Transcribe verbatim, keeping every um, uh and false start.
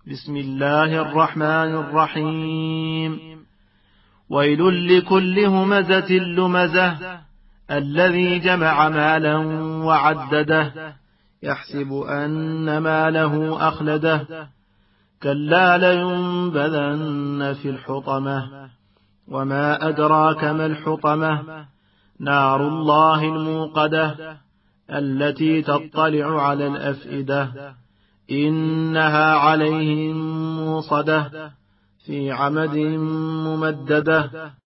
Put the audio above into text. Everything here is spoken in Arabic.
بسم الله الرحمن الرحيم. ويل لكل همزة لمزة الذي جمع مالا وعدده يحسب أن ماله أخلده كلا لينبذن في الحطمة وما أدراك ما الحطمة نار الله الموقدة التي تطلع على الأفئدة إنها عليهم موصدة في عمد ممددة.